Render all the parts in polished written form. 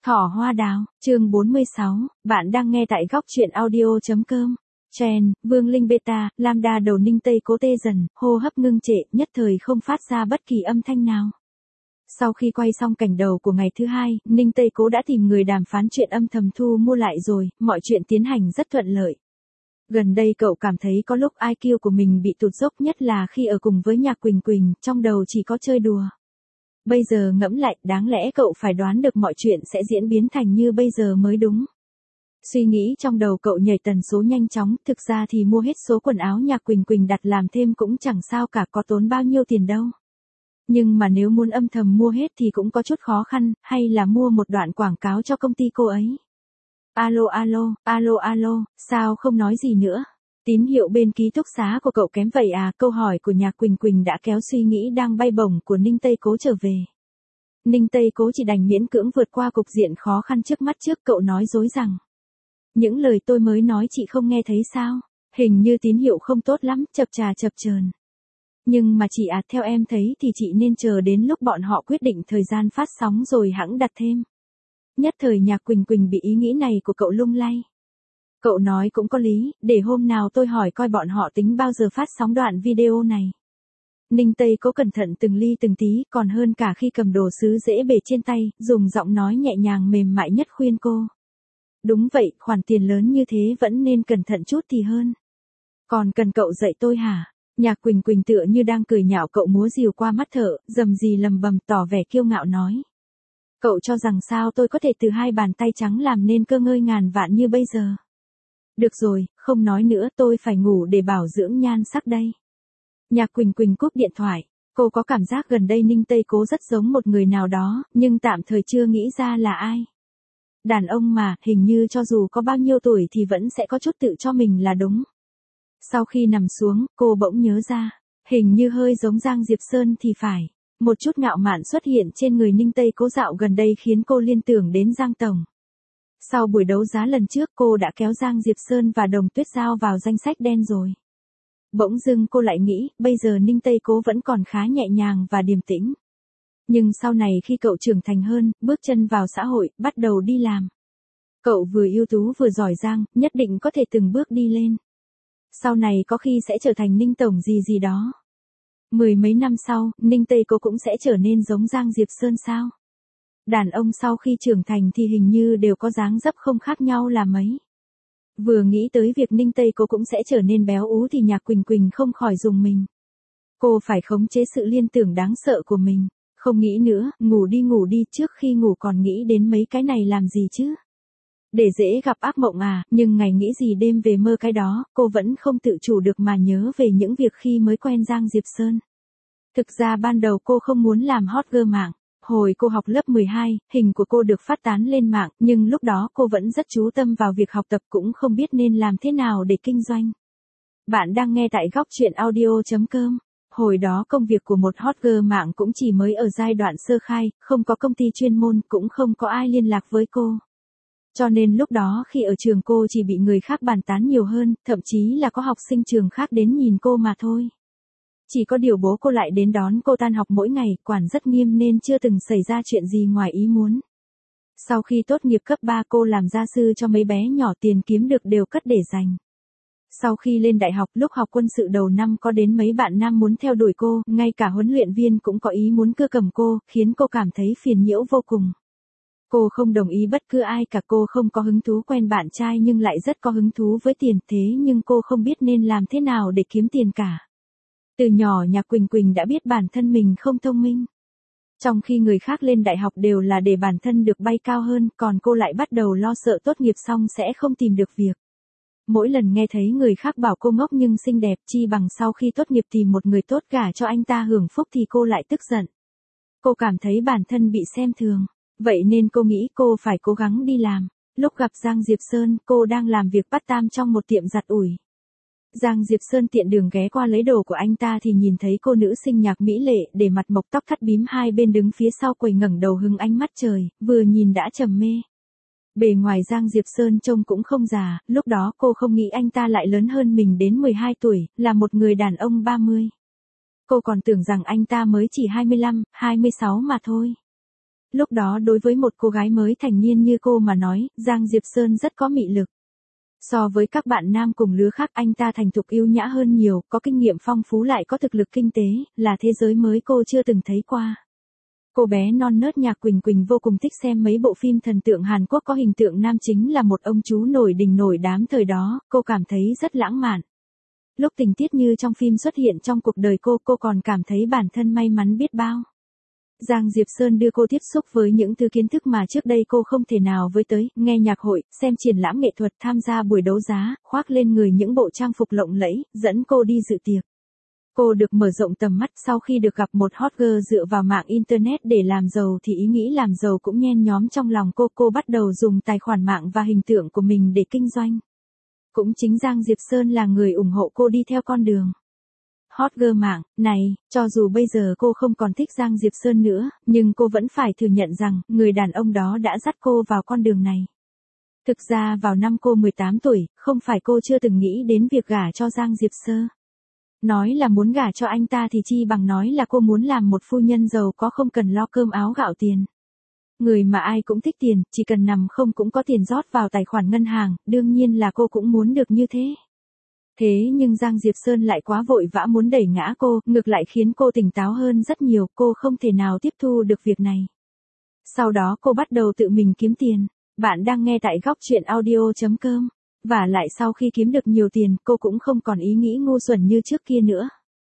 Thỏ hoa đào, chương 46, bạn đang nghe tại góc truyện audio.com. Chen, Vương Linh Beta, Lambda đầu Ninh Tây Cố tê dần, hô hấp ngưng trệ, nhất thời không phát ra bất kỳ âm thanh nào. Sau khi quay xong cảnh đầu của ngày thứ hai, Ninh Tây Cố đã tìm người đàm phán chuyện âm thầm thu mua lại rồi, mọi chuyện tiến hành rất thuận lợi. Gần đây cậu cảm thấy có lúc IQ của mình bị tụt dốc, nhất là khi ở cùng với Nhạc Quỳnh Quỳnh, trong đầu chỉ có chơi đùa. Bây giờ ngẫm lại, đáng lẽ cậu phải đoán được mọi chuyện sẽ diễn biến thành như bây giờ mới đúng. Suy nghĩ trong đầu cậu nhảy tần số nhanh chóng, thực ra thì mua hết số quần áo Nhạc Quỳnh Quỳnh đặt làm thêm cũng chẳng sao cả, có tốn bao nhiêu tiền đâu. Nhưng mà nếu muốn âm thầm mua hết thì cũng có chút khó khăn, hay là mua một đoạn quảng cáo cho công ty cô ấy. Alo, sao không nói gì nữa? Tín hiệu bên ký túc xá của cậu kém vậy à? Câu hỏi của Nhạc Quỳnh Quỳnh đã kéo suy nghĩ đang bay bổng của Ninh Tây Cố trở về. Ninh Tây Cố chỉ đành miễn cưỡng vượt qua cục diện khó khăn trước mắt trước, cậu nói dối rằng: những lời tôi mới nói chị không nghe thấy sao? Hình như tín hiệu không tốt lắm, chập chờn. Nhưng mà chị theo em thấy thì chị nên chờ đến lúc bọn họ quyết định thời gian phát sóng rồi hẵng đặt thêm. Nhất thời Nhạc Quỳnh Quỳnh bị ý nghĩ này của cậu lung lay. Cậu nói cũng có lý, để hôm nào tôi hỏi coi bọn họ tính bao giờ phát sóng đoạn video này. Ninh Tây Cố cẩn thận từng ly từng tí, còn hơn cả khi cầm đồ sứ dễ bể trên tay, dùng giọng nói nhẹ nhàng mềm mại nhất khuyên cô. Đúng vậy, khoản tiền lớn như thế vẫn nên cẩn thận chút thì hơn. Còn cần cậu dạy tôi hả? Nhạc Quỳnh Quỳnh tựa như đang cười nhạo cậu múa rìu qua mắt thợ, rầm rì lầm bầm tỏ vẻ kiêu ngạo nói. Cậu cho rằng sao tôi có thể từ hai bàn tay trắng làm nên cơ ngơi ngàn vạn như bây giờ? Được rồi, không nói nữa, tôi phải ngủ để bảo dưỡng nhan sắc đây. Nhạc Quỳnh Quỳnh cúp điện thoại, cô có cảm giác gần đây Ninh Tây Cố rất giống một người nào đó, nhưng tạm thời chưa nghĩ ra là ai. Đàn ông mà, hình như cho dù có bao nhiêu tuổi thì vẫn sẽ có chút tự cho mình là đúng. Sau khi nằm xuống, cô bỗng nhớ ra, hình như hơi giống Giang Diệp Sơn thì phải. Một chút ngạo mạn xuất hiện trên người Ninh Tây Cố dạo gần đây khiến cô liên tưởng đến Giang Tổng. Sau buổi đấu giá lần trước cô đã kéo Giang Diệp Sơn và Đồng Tuyết Giao vào danh sách đen rồi. Bỗng dưng cô lại nghĩ, bây giờ Ninh Tây Cố vẫn còn khá nhẹ nhàng và điềm tĩnh. Nhưng sau này khi cậu trưởng thành hơn, bước chân vào xã hội, bắt đầu đi làm. Cậu vừa ưu tú vừa giỏi giang, nhất định có thể từng bước đi lên. Sau này có khi sẽ trở thành Ninh Tổng gì đó. Mười mấy năm sau, Ninh Tây Cố cũng sẽ trở nên giống Giang Diệp Sơn sao? Đàn ông sau khi trưởng thành thì hình như đều có dáng dấp không khác nhau là mấy. Vừa nghĩ tới việc Ninh Tây Cố cũng sẽ trở nên béo ú thì Nhạc Quỳnh Quỳnh không khỏi rùng mình. Cô phải khống chế sự liên tưởng đáng sợ của mình. Không nghĩ nữa, ngủ đi, trước khi ngủ còn nghĩ đến mấy cái này làm gì chứ? Để dễ gặp ác mộng à, nhưng ngày nghĩ gì đêm về mơ cái đó, cô vẫn không tự chủ được mà nhớ về những việc khi mới quen Giang Diệp Sơn. Thực ra ban đầu cô không muốn làm hot girl mạng. Hồi cô học lớp 12, hình của cô được phát tán lên mạng, nhưng lúc đó cô vẫn rất chú tâm vào việc học tập, cũng không biết nên làm thế nào để kinh doanh. Bạn đang nghe tại góc truyện audio.com. Hồi đó công việc của một hot girl mạng cũng chỉ mới ở giai đoạn sơ khai, không có công ty chuyên môn, cũng không có ai liên lạc với cô. Cho nên lúc đó khi ở trường cô chỉ bị người khác bàn tán nhiều hơn, thậm chí là có học sinh trường khác đến nhìn cô mà thôi. Chỉ có điều bố cô lại đến đón cô tan học mỗi ngày, quản rất nghiêm nên chưa từng xảy ra chuyện gì ngoài ý muốn. Sau khi tốt nghiệp cấp 3 cô làm gia sư cho mấy bé nhỏ, tiền kiếm được đều cất để dành. Sau khi lên đại học, lúc học quân sự đầu năm có đến mấy bạn nam muốn theo đuổi cô, ngay cả huấn luyện viên cũng có ý muốn cưa cầm cô, khiến cô cảm thấy phiền nhiễu vô cùng. Cô không đồng ý bất cứ ai cả, cô không có hứng thú quen bạn trai nhưng lại rất có hứng thú với tiền, thế nhưng cô không biết nên làm thế nào để kiếm tiền cả. Từ nhỏ Nhạc Quỳnh Quỳnh đã biết bản thân mình không thông minh. Trong khi người khác lên đại học đều là để bản thân được bay cao hơn, còn cô lại bắt đầu lo sợ tốt nghiệp xong sẽ không tìm được việc. Mỗi lần nghe thấy người khác bảo cô ngốc nhưng xinh đẹp, chi bằng sau khi tốt nghiệp tìm một người tốt gả cho anh ta hưởng phúc, thì cô lại tức giận. Cô cảm thấy bản thân bị xem thường. Vậy nên cô nghĩ cô phải cố gắng đi làm. Lúc gặp Giang Diệp Sơn, cô đang làm việc part-time trong một tiệm giặt ủi. Giang Diệp Sơn tiện đường ghé qua lấy đồ của anh ta thì nhìn thấy cô nữ sinh Nhạc mỹ lệ, để mặt mộc tóc thắt bím hai bên đứng phía sau quầy ngẩng đầu hứng ánh mắt trời, vừa nhìn đã trầm mê. Bề ngoài Giang Diệp Sơn trông cũng không già, lúc đó cô không nghĩ anh ta lại lớn hơn mình đến 12 tuổi, là một người đàn ông 30. Cô còn tưởng rằng anh ta mới chỉ 25, 26 mà thôi. Lúc đó đối với một cô gái mới thành niên như cô mà nói, Giang Diệp Sơn rất có mị lực. So với các bạn nam cùng lứa khác anh ta thành thục yêu nhã hơn nhiều, có kinh nghiệm phong phú lại có thực lực kinh tế, là thế giới mới cô chưa từng thấy qua. Cô bé non nớt Nhạc Quỳnh Quỳnh vô cùng thích xem mấy bộ phim thần tượng Hàn Quốc có hình tượng nam chính là một ông chú nổi đình nổi đám thời đó, cô cảm thấy rất lãng mạn. Lúc tình tiết như trong phim xuất hiện trong cuộc đời cô còn cảm thấy bản thân may mắn biết bao. Giang Diệp Sơn đưa cô tiếp xúc với những thứ kiến thức mà trước đây cô không thể nào với tới, nghe nhạc hội, xem triển lãm nghệ thuật, tham gia buổi đấu giá, khoác lên người những bộ trang phục lộng lẫy, dẫn cô đi dự tiệc. Cô được mở rộng tầm mắt sau khi được gặp một hot girl dựa vào mạng Internet để làm giàu thì ý nghĩ làm giàu cũng nhen nhóm trong lòng cô bắt đầu dùng tài khoản mạng và hình tượng của mình để kinh doanh. Cũng chính Giang Diệp Sơn là người ủng hộ cô đi theo con đường hot girl mạng này, cho dù bây giờ cô không còn thích Giang Diệp Sơn nữa, nhưng cô vẫn phải thừa nhận rằng, người đàn ông đó đã dắt cô vào con đường này. Thực ra vào năm cô 18 tuổi, không phải cô chưa từng nghĩ đến việc gả cho Giang Diệp Sơn. Nói là muốn gả cho anh ta thì chi bằng nói là cô muốn làm một phu nhân giàu có không cần lo cơm áo gạo tiền. Người mà ai cũng thích tiền, chỉ cần nằm không cũng có tiền rót vào tài khoản ngân hàng, đương nhiên là cô cũng muốn được như thế. Thế nhưng Giang Diệp Sơn lại quá vội vã muốn đẩy ngã cô, ngược lại khiến cô tỉnh táo hơn rất nhiều, cô không thể nào tiếp thu được việc này. Sau đó cô bắt đầu tự mình kiếm tiền. Bạn đang nghe tại góc truyện audio.com. Và lại sau khi kiếm được nhiều tiền, cô cũng không còn ý nghĩ ngu xuẩn như trước kia nữa.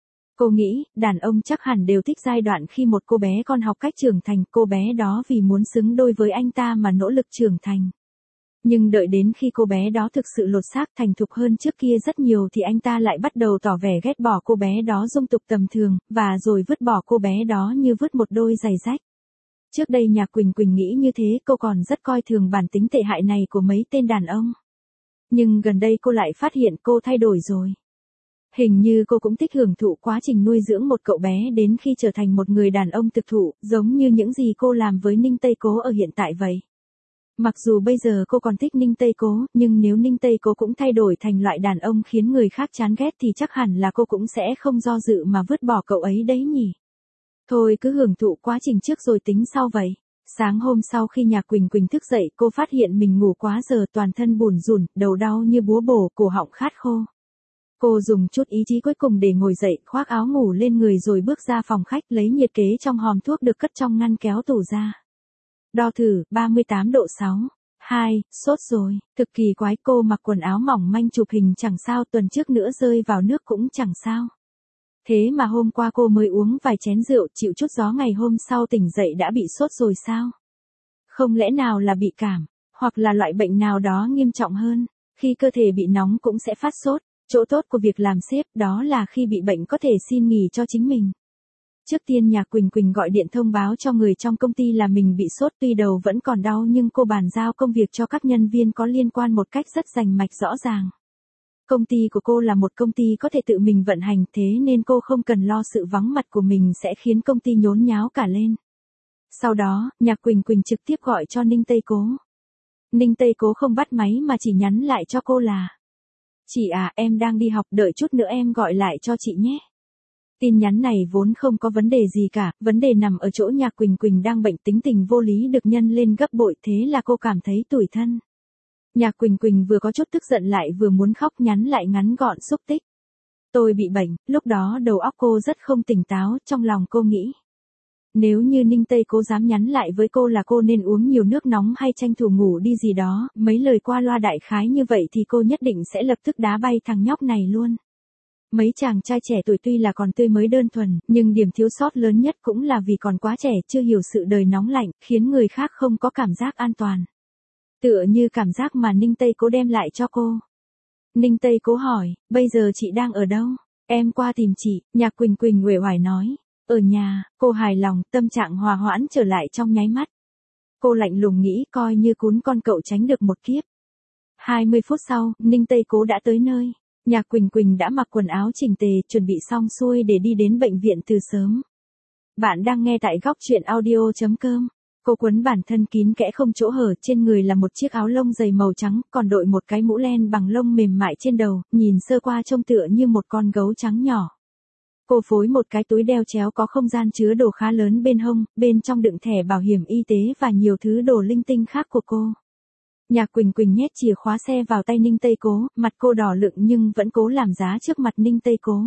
Cô nghĩ, đàn ông chắc hẳn đều thích giai đoạn khi một cô bé còn học cách trưởng thành, cô bé đó vì muốn xứng đôi với anh ta mà nỗ lực trưởng thành. Nhưng đợi đến khi cô bé đó thực sự lột xác thành thục hơn trước kia rất nhiều thì anh ta lại bắt đầu tỏ vẻ ghét bỏ cô bé đó dung tục tầm thường, và rồi vứt bỏ cô bé đó như vứt một đôi giày rách. Trước đây Nhạc Quỳnh Quỳnh nghĩ như thế, cô còn rất coi thường bản tính tệ hại này của mấy tên đàn ông. Nhưng gần đây cô lại phát hiện cô thay đổi rồi. Hình như cô cũng thích hưởng thụ quá trình nuôi dưỡng một cậu bé đến khi trở thành một người đàn ông thực thụ, giống như những gì cô làm với Ninh Tây Cố ở hiện tại vậy. Mặc dù bây giờ cô còn thích Ninh Tây Cố, nhưng nếu Ninh Tây Cố cũng thay đổi thành loại đàn ông khiến người khác chán ghét thì chắc hẳn là cô cũng sẽ không do dự mà vứt bỏ cậu ấy đấy nhỉ. Thôi cứ hưởng thụ quá trình trước rồi tính sau vậy. Sáng hôm sau khi Nhạc Quỳnh Quỳnh thức dậy, cô phát hiện mình ngủ quá giờ, toàn thân bủn rủn, đầu đau như búa bổ, cổ họng khát khô. Cô dùng chút ý chí cuối cùng để ngồi dậy, khoác áo ngủ lên người rồi bước ra phòng khách, lấy nhiệt kế trong hòm thuốc được cất trong ngăn kéo tủ ra. Đo thử, 38 độ 6. 2, sốt rồi. Thực kỳ quái, cô mặc quần áo mỏng manh chụp hình chẳng sao, tuần trước nữa rơi vào nước cũng chẳng sao. Thế mà hôm qua cô mới uống vài chén rượu, chịu chút gió, ngày hôm sau tỉnh dậy đã bị sốt rồi sao? Không lẽ nào là bị cảm, hoặc là loại bệnh nào đó nghiêm trọng hơn? Khi cơ thể bị nóng cũng sẽ phát sốt. Chỗ tốt của việc làm sếp đó là khi bị bệnh có thể xin nghỉ cho chính mình. Trước tiên Nhạc Quỳnh Quỳnh gọi điện thông báo cho người trong công ty là mình bị sốt, tuy đầu vẫn còn đau nhưng cô bàn giao công việc cho các nhân viên có liên quan một cách rất rành mạch rõ ràng. Công ty của cô là một công ty có thể tự mình vận hành, thế nên cô không cần lo sự vắng mặt của mình sẽ khiến công ty nhốn nháo cả lên. Sau đó, Nhạc Quỳnh Quỳnh trực tiếp gọi cho Ninh Tây Cố. Ninh Tây Cố không bắt máy mà chỉ nhắn lại cho cô là: "Chị à, em đang đi học, đợi chút nữa em gọi lại cho chị nhé." Tin nhắn này vốn không có vấn đề gì cả, vấn đề nằm ở chỗ Nhạc Quỳnh Quỳnh đang bệnh, tính tình vô lý được nhân lên gấp bội, thế là cô cảm thấy tủi thân. Nhạc Quỳnh Quỳnh vừa có chút tức giận lại vừa muốn khóc, nhắn lại ngắn gọn xúc tích: "Tôi bị bệnh." Lúc đó đầu óc cô rất không tỉnh táo, trong lòng cô nghĩ, nếu như Ninh Tây Cố dám nhắn lại với cô là cô nên uống nhiều nước nóng hay tranh thủ ngủ đi gì đó, mấy lời qua loa đại khái như vậy thì cô nhất định sẽ lập tức đá bay thằng nhóc này luôn. Mấy chàng trai trẻ tuổi tuy là còn tươi mới đơn thuần, nhưng điểm thiếu sót lớn nhất cũng là vì còn quá trẻ, chưa hiểu sự đời nóng lạnh, khiến người khác không có cảm giác an toàn. Tựa như cảm giác mà Ninh Tây Cố đem lại cho cô. Ninh Tây Cố hỏi: "Bây giờ chị đang ở đâu?" "Em qua tìm chị." Nhạc Quỳnh Quỳnh uể oải nói. "Ở nhà." Cô hài lòng, tâm trạng hòa hoãn trở lại trong nháy mắt. Cô lạnh lùng nghĩ coi như cún con cậu tránh được một kiếp. 20 phút sau, Ninh Tây Cố đã tới nơi. Nhạc Quỳnh Quỳnh đã mặc quần áo chỉnh tề, chuẩn bị xong xuôi để đi đến bệnh viện từ sớm. Bạn đang nghe tại góc truyện audio.com. Cô quấn bản thân kín kẽ không chỗ hở, trên người là một chiếc áo lông dày màu trắng, còn đội một cái mũ len bằng lông mềm mại trên đầu, nhìn sơ qua trông tựa như một con gấu trắng nhỏ. Cô phối một cái túi đeo chéo có không gian chứa đồ khá lớn bên hông, bên trong đựng thẻ bảo hiểm y tế và nhiều thứ đồ linh tinh khác của cô. Nhạc Quỳnh Quỳnh nhét chìa khóa xe vào tay Ninh Tây Cố, mặt cô đỏ lựng nhưng vẫn cố làm giá trước mặt Ninh Tây Cố.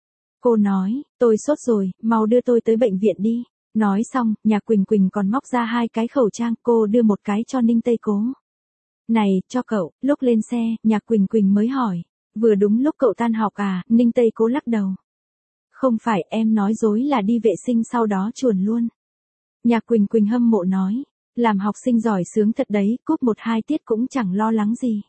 Cô nói, tôi sốt rồi, mau đưa tôi tới bệnh viện đi. Nói xong, Nhạc Quỳnh Quỳnh còn móc ra 2 cái khẩu trang, cô đưa một cái cho Ninh Tây Cố. Này, cho cậu, lúc lên xe, Nhạc Quỳnh Quỳnh mới hỏi. Vừa đúng lúc cậu tan học à, Ninh Tây Cố lắc đầu. Không phải, em nói dối là đi vệ sinh sau đó chuồn luôn. Nhạc Quỳnh Quỳnh hâm mộ nói. Làm học sinh giỏi sướng thật đấy, cúp 1-2 tiết cũng chẳng lo lắng gì.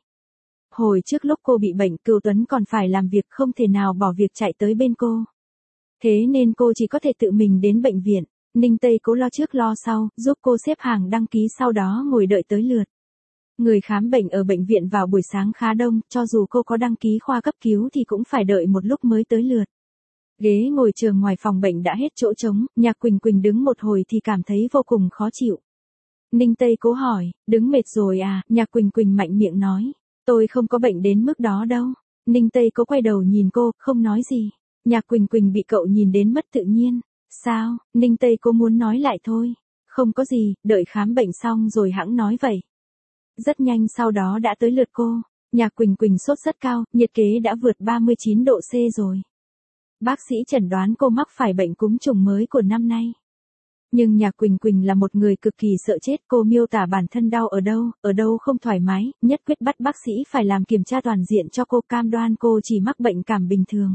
Hồi trước lúc cô bị bệnh, Cửu Tuấn còn phải làm việc, không thể nào bỏ việc chạy tới bên cô. Thế nên cô chỉ có thể tự mình đến bệnh viện. Ninh Tây Cố lo trước lo sau, giúp cô xếp hàng đăng ký, sau đó ngồi đợi tới lượt. Người khám bệnh ở bệnh viện vào buổi sáng khá đông, cho dù cô có đăng ký khoa cấp cứu thì cũng phải đợi một lúc mới tới lượt. Ghế ngồi chờ ngoài phòng bệnh đã hết chỗ trống, Nhạc Quỳnh Quỳnh đứng một hồi thì cảm thấy vô cùng khó chịu. Ninh Tây Cố hỏi, đứng mệt rồi à, Nhạc Quỳnh Quỳnh mạnh miệng nói, tôi không có bệnh đến mức đó đâu. Ninh Tây Cố quay đầu nhìn cô, không nói gì. Nhạc Quỳnh Quỳnh bị cậu nhìn đến mất tự nhiên. Sao, Ninh Tây Cố muốn nói lại thôi. Không có gì, đợi khám bệnh xong rồi hẵng nói vậy. Rất nhanh sau đó đã tới lượt cô. Nhạc Quỳnh Quỳnh sốt rất cao, nhiệt kế đã vượt 39 độ C rồi. Bác sĩ chẩn đoán cô mắc phải bệnh cúm trùng mới của năm nay. Nhưng Nhạc Quỳnh Quỳnh là một người cực kỳ sợ chết, cô miêu tả bản thân đau ở đâu không thoải mái, nhất quyết bắt bác sĩ phải làm kiểm tra toàn diện cho cô, cam đoan cô chỉ mắc bệnh cảm bình thường.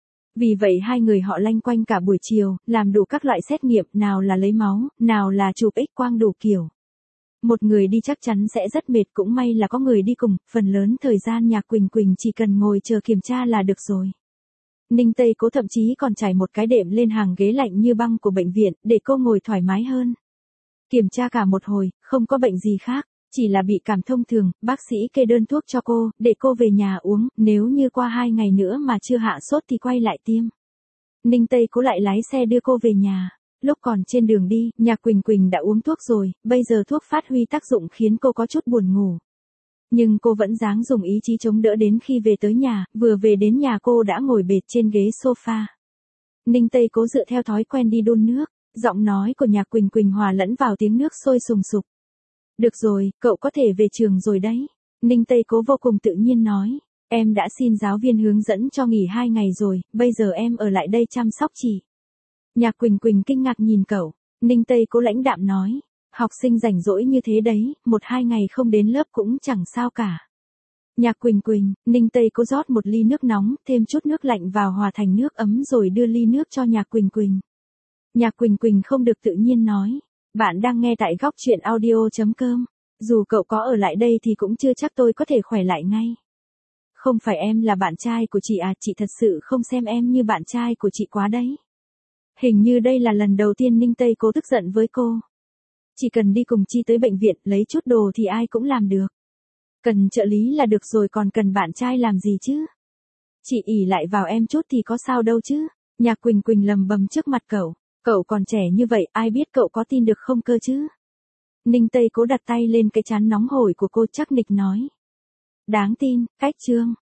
Vì vậy hai người họ loanh quanh cả buổi chiều, làm đủ các loại xét nghiệm, nào là lấy máu, nào là chụp X-quang đủ kiểu. Một người đi chắc chắn sẽ rất mệt, cũng may là có người đi cùng, phần lớn thời gian Nhạc Quỳnh Quỳnh chỉ cần ngồi chờ kiểm tra là được rồi. Ninh Tây Cố thậm chí còn trải một cái đệm lên hàng ghế lạnh như băng của bệnh viện, để cô ngồi thoải mái hơn. Kiểm tra cả một hồi, không có bệnh gì khác, chỉ là bị cảm thông thường, bác sĩ kê đơn thuốc cho cô, để cô về nhà uống, nếu như qua 2 ngày nữa mà chưa hạ sốt thì quay lại tiêm. Ninh Tây Cố lại lái xe đưa cô về nhà. Lúc còn trên đường đi, Nhạc Quỳnh Quỳnh đã uống thuốc rồi, bây giờ thuốc phát huy tác dụng khiến cô có chút buồn ngủ. Nhưng cô vẫn dáng dùng ý chí chống đỡ đến khi về tới nhà, vừa về đến nhà cô đã ngồi bệt trên ghế sofa. Ninh Tây Cố dựa theo thói quen đi đun nước, giọng nói của Nhạc Quỳnh Quỳnh hòa lẫn vào tiếng nước sôi sùng sục. Được rồi, cậu có thể về trường rồi đấy. Ninh Tây Cố vô cùng tự nhiên nói, em đã xin giáo viên hướng dẫn cho nghỉ 2 ngày rồi, bây giờ em ở lại đây chăm sóc chị. Nhạc Quỳnh Quỳnh kinh ngạc nhìn cậu, Ninh Tây Cố lãnh đạm nói. Học sinh rảnh rỗi như thế đấy, 1-2 ngày không đến lớp cũng chẳng sao cả. Nhạc Quỳnh Quỳnh, Ninh Tây Cố rót một ly nước nóng, thêm chút nước lạnh vào hòa thành nước ấm rồi đưa ly nước cho Nhạc Quỳnh Quỳnh. Nhạc Quỳnh Quỳnh không được tự nhiên nói, bạn đang nghe tại Góc Truyện Audio.com. Dù cậu có ở lại đây thì cũng chưa chắc tôi có thể khỏe lại ngay. Không phải em là bạn trai của chị à, chị thật sự không xem em như bạn trai của chị quá đấy. Hình như đây là lần đầu tiên Ninh Tây Cố tức giận với cô. Chỉ cần đi cùng Chi tới bệnh viện, lấy chút đồ thì ai cũng làm được. Cần trợ lý là được rồi, còn cần bạn trai làm gì chứ? Chị ỷ lại vào em chút thì có sao đâu chứ? Nhạc Quỳnh Quỳnh lầm bầm trước mặt cậu. Cậu còn trẻ như vậy, ai biết cậu có tin được không cơ chứ? Ninh Tây Cố đặt tay lên cái trán nóng hổi của cô, chắc nịch nói. Đáng tin, cách chương.